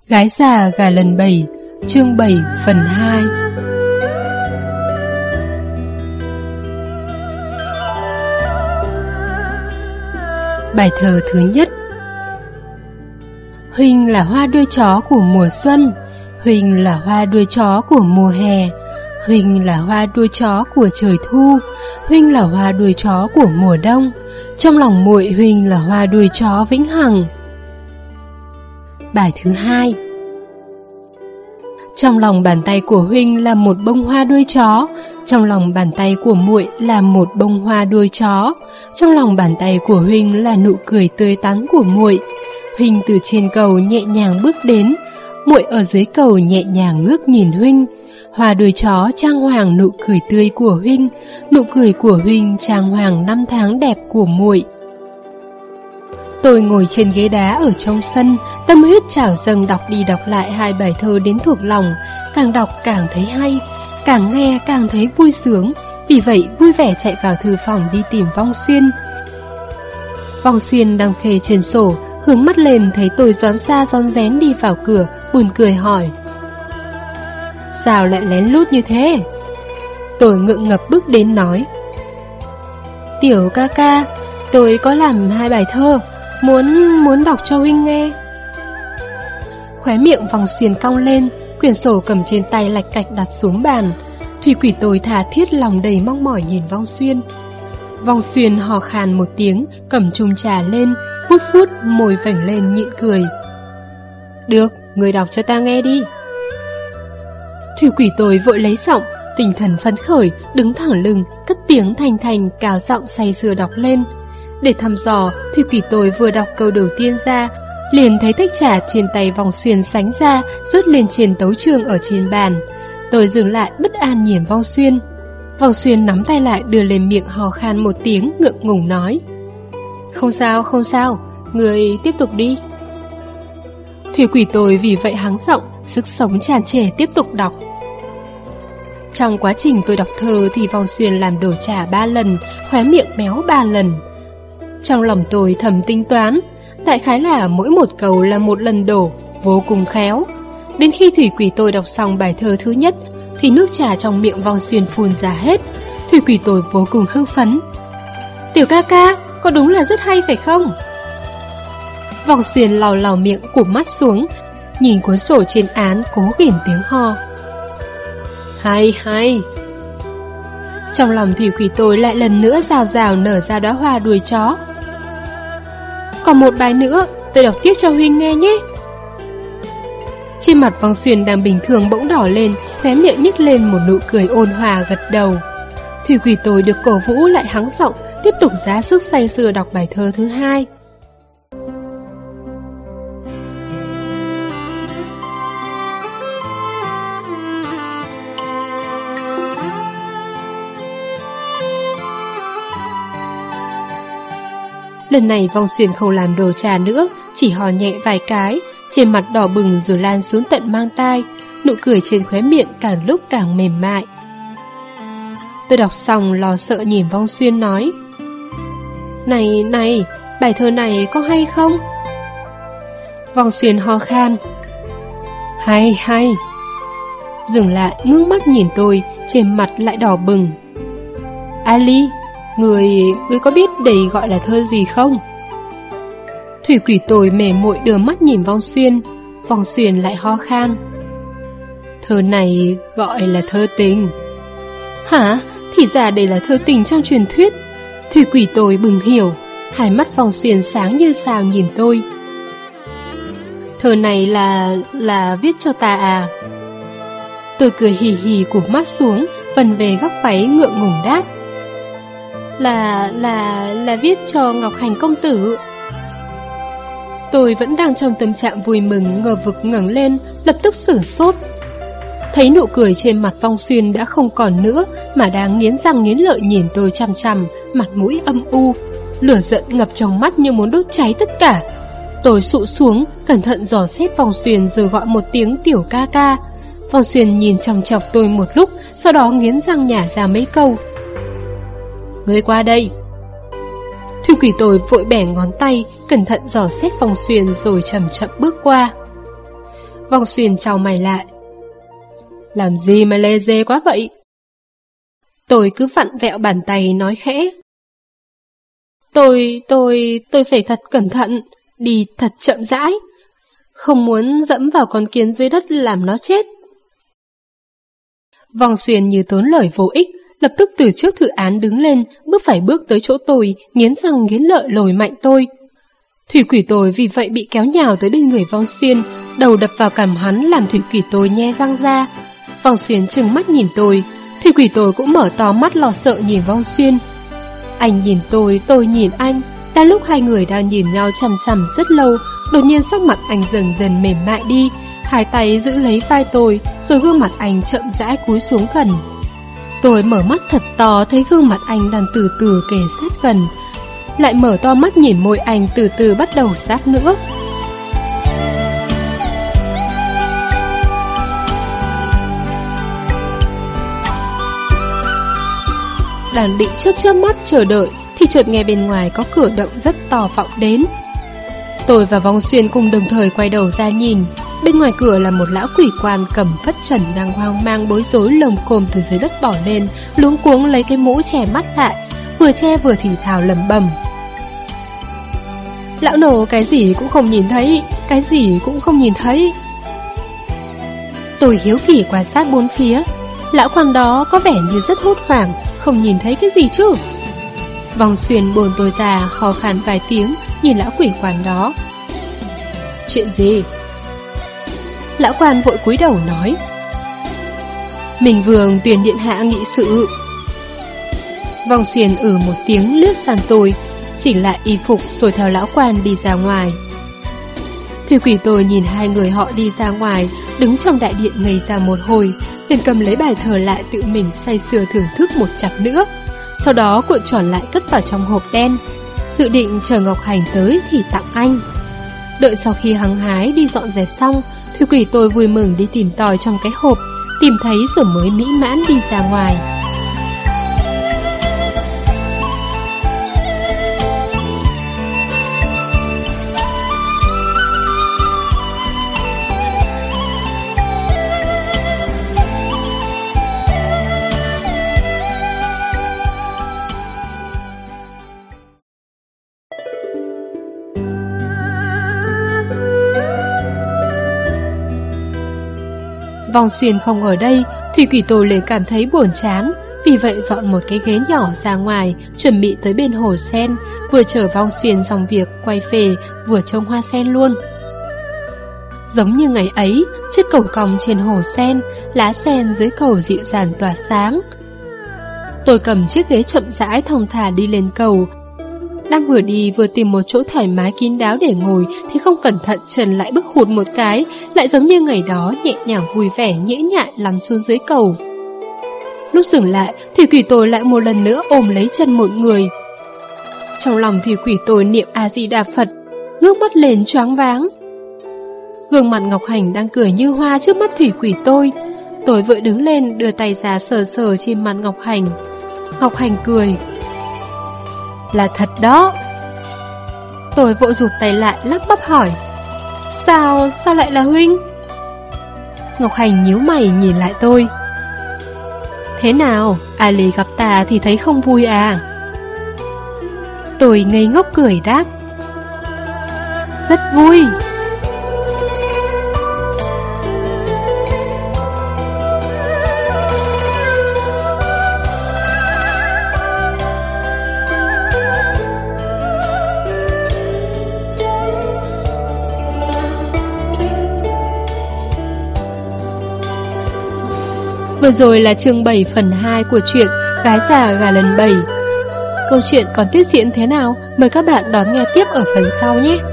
Gái già gà lần 7, chương 7 phần 2. Bài thơ thứ nhất. Huynh là hoa đuôi chó của mùa xuân, Huynh là hoa đuôi chó của mùa hè, Huynh là hoa đuôi chó của trời thu, Huynh là hoa đuôi chó của mùa đông. Trong lòng muội Huynh là hoa đuôi chó vĩnh hằng. Bài thứ hai. Trong lòng bàn tay của Huynh là một bông hoa đuôi chó, trong lòng bàn tay của muội là một bông hoa đuôi chó, trong lòng bàn tay của Huynh là nụ cười tươi tắn của muội. Huynh từ trên cầu nhẹ nhàng bước đến, muội ở dưới cầu nhẹ nhàng ngước nhìn Huynh. Hoa đuôi chó trang hoàng nụ cười tươi của Huynh, nụ cười của Huynh trang hoàng năm tháng đẹp của muội. Tôi ngồi trên ghế đá ở trong sân, tâm huyết trào dâng đọc đi đọc lại hai bài thơ đến thuộc lòng, càng đọc càng thấy hay, càng nghe càng thấy vui sướng, vì vậy vui vẻ chạy vào thư phòng đi tìm Vong Xuyên. Vong Xuyên đang phê trên sổ, hướng mắt lên thấy tôi rón ra rón rén đi vào cửa, buồn cười hỏi: Sao lại lén lút như thế? Tôi ngượng ngập bước đến nói: Tiểu ca ca, tôi có làm hai bài thơ, muốn đọc cho Huynh nghe. Khóe miệng Vong Xuyên cong lên, quyển sổ cầm trên tay lạch cạch đặt xuống bàn. Thủy Quỷ tôi tha thiết lòng đầy mong mỏi nhìn Vong Xuyên. Vong Xuyên hò khan một tiếng, cầm chung trà lên, vuốt vuốt môi vểnh lên nhịn cười: Được, người đọc cho ta nghe đi. Thủy Quỷ tôi vội lấy giọng, tinh thần phấn khởi, đứng thẳng lưng, cất tiếng thanh thanh cao giọng say sưa đọc lên. Để thăm dò, Thủy Quỷ tôi vừa đọc câu đầu tiên ra, liền thấy tách trà trên tay Vong Xuyên sánh ra, rớt lên trên tấu chương ở trên bàn. Tôi dừng lại bất an nhìn Vong Xuyên. Vong Xuyên nắm tay lại đưa lên miệng hò khan một tiếng, ngượng ngùng nói: Không sao, người tiếp tục đi. Thủy Quỷ tôi vì vậy hắng giọng, sức sống tràn trề tiếp tục đọc. Trong quá trình tôi đọc thơ thì Vong Xuyên làm đổ trà 3 lần, khóe miệng méo 3 lần. Trong lòng tôi thầm tính toán, đại khái là mỗi một câu là một lần đổ, vô cùng khéo. Đến khi Thủy Quỷ tôi đọc xong bài thơ thứ nhất thì nước trà trong miệng Vong Xuyên phun ra hết. Thủy Quỷ tôi vô cùng hưng phấn: Tiểu ca ca, có đúng là rất hay phải không? Vong Xuyên lau miệng, cụp mắt xuống, nhìn cuốn sổ trên án, cố ghim tiếng ho: Hay. Trong lòng Thủy Quỷ tôi lại lần nữa rào rào nở ra đóa hoa đuôi chó. Còn một bài nữa, tôi đọc tiếp cho Huynh nghe nhé. Trên mặt Vong Xuyên đang bình thường bỗng đỏ lên, khóe miệng nhếch lên một nụ cười ôn hòa gật đầu. Thủy Quỷ tôi được cổ vũ lại hắng giọng, tiếp tục ra sức say sưa đọc bài thơ thứ hai. Lần này Vong Xuyên không làm đồ trà nữa, chỉ hò nhẹ vài cái, trên mặt đỏ bừng rồi lan xuống tận mang tai, nụ cười trên khóe miệng càng lúc càng mềm mại. Tôi đọc xong lo sợ nhìn Vong Xuyên nói: Này, bài thơ này có hay không? Vong Xuyên ho khan: Hay. Dừng lại ngước mắt nhìn tôi, trên mặt lại đỏ bừng. Ali, Người có biết đây gọi là thơ gì không? Thủy Quỷ tôi mề mội đưa mắt nhìn Vong Xuyên. Vong Xuyên lại ho khan: Thơ này gọi là thơ tình. Hả? Thì ra đây là thơ tình trong truyền thuyết. Thủy Quỷ tôi bừng hiểu, hai mắt Vong Xuyên sáng như sao nhìn tôi. Thơ này là viết cho ta à? Tôi cười hì hì cụp mắt xuống, vần về góc váy ngượng ngùng đáp: Là viết cho Ngọc Hành công tử. Tôi vẫn đang trong tâm trạng vui mừng, ngờ vực ngẩng lên, lập tức sửng sốt. Thấy nụ cười trên mặt Vong Xuyên đã không còn nữa, mà đang nghiến răng nghiến lợi nhìn tôi chằm chằm, mặt mũi âm u, lửa giận ngập trong mắt như muốn đốt cháy tất cả. Tôi sụ xuống, cẩn thận dò xét Vong Xuyên rồi gọi một tiếng Tiểu ca ca. Vong Xuyên nhìn chòng chọc tôi một lúc, sau đó nghiến răng nhả ra mấy câu: Ngươi qua đây. Thủy Quỷ tôi vội bẻ ngón tay, cẩn thận dò xét Vong Xuyên rồi chậm chậm bước qua. Vong Xuyên chau mày lại. Làm gì mà lê dê quá vậy? Tôi cứ vặn vẹo bàn tay nói khẽ. Tôi phải thật cẩn thận, đi thật chậm rãi. Không muốn dẫm vào con kiến dưới đất làm nó chết. Vong Xuyên như tốn lời vô ích, lập tức từ trước thự án đứng lên, bước phải bước tới chỗ tôi, nghiến răng nghiến lợi lồi mạnh tôi. Thủy quỷ tôi vì vậy bị kéo nhào tới bên người Vong Xuyên, đầu đập vào cằm hắn làm thủy quỷ tôi nhe răng ra. Vong Xuyên trừng mắt nhìn tôi, thủy quỷ tôi cũng mở to mắt lo sợ nhìn Vong Xuyên. Anh nhìn tôi nhìn anh. Đang lúc hai người đang nhìn nhau chằm chằm rất lâu, đột nhiên sắc mặt anh dần dần mềm mại đi, hai tay giữ lấy vai tôi, rồi gương mặt anh chậm rãi cúi xuống gần. Tôi mở mắt thật to, thấy gương mặt anh đang từ từ kề sát gần, lại mở to mắt nhìn môi anh từ từ bắt đầu sát nữa. Đang định chớp mắt chờ đợi thì chợt nghe bên ngoài có cửa động rất to vọng đến. Tôi và Vong Xuyên cùng đồng thời quay đầu ra nhìn. Bên ngoài cửa là một lão quỷ quan cầm phất trần đang hoang mang bối rối lồm cồm từ dưới đất bỏ lên, luống cuống lấy cái mũ che mắt lại, vừa che vừa thì thào lẩm bẩm. Lão nổ cái gì cũng không nhìn thấy, cái gì cũng không nhìn thấy. Tôi hiếu kỳ quan sát bốn phía. Lão quan đó có vẻ như rất hốt hoảng, không nhìn thấy cái gì chứ. Vong Xuyên bồn tôi ra, ho khan vài tiếng, nhìn lão quỷ quan đó. Chuyện gì? Lão quan vội cúi đầu nói. Mình Vương tuyên điện hạ nghị sự. Vong Xuyên một tiếng lướt sang tôi, chỉnh lại y phục rồi theo lão quan đi ra ngoài. Thủy quỷ tôi nhìn hai người họ đi ra ngoài, đứng trong đại điện ngây ra một hồi, liền cầm lấy bài thờ lại tự mình say sưa thưởng thức một chặp nữa. Sau đó cuộn tròn lại cất vào trong hộp đen, dự định chờ Ngọc Hành tới thì tặng anh. Đợi sau khi hăng hái đi dọn dẹp xong, Thủy quỷ tôi vui mừng đi tìm tòi trong cái hộp, tìm thấy rồi mới mỹ mãn đi ra ngoài. Vong Xuyên không ở đây, Thủy quỷ tôi liền cảm thấy buồn chán, vì vậy dọn một cái ghế nhỏ ra ngoài, chuẩn bị tới bên hồ sen, vừa chở Vong Xuyên xong việc quay về, vừa trông hoa sen luôn. Giống như ngày ấy, chiếc cầu cong trên hồ sen, lá sen dưới cầu dịu dàng tỏa sáng. Tôi cầm chiếc ghế chậm rãi thong thả đi lên cầu. Đang vừa đi vừa tìm một chỗ thoải mái kín đáo để ngồi thì không cẩn thận chân lại bước hụt một cái, lại giống như ngày đó nhẹ nhàng vui vẻ nhễ nhại lăn xuống dưới cầu. Lúc dừng lại, thủy quỷ tôi lại một lần nữa ôm lấy chân một người. Trong lòng thủy quỷ tôi niệm A Di Đà Phật, ngước mắt lên choáng váng. Gương mặt Ngọc Hành đang cười như hoa trước mắt thủy quỷ tôi. Tôi vội đứng lên đưa tay ra sờ sờ trên mặt Ngọc Hành. Ngọc Hành cười. Là thật đó. Tôi vội rụt tay lại lắp bắp hỏi. Sao lại là huynh? Ngọc Hành nhíu mày nhìn lại tôi. Thế nào, A Lý gặp ta thì thấy không vui à? Tôi ngây ngốc cười đáp. Rất vui. Vừa rồi là chương 7 phần 2 của truyện Gái già gà lần 7. Câu chuyện còn tiếp diễn thế nào? Mời các bạn đón nghe tiếp ở phần sau nhé!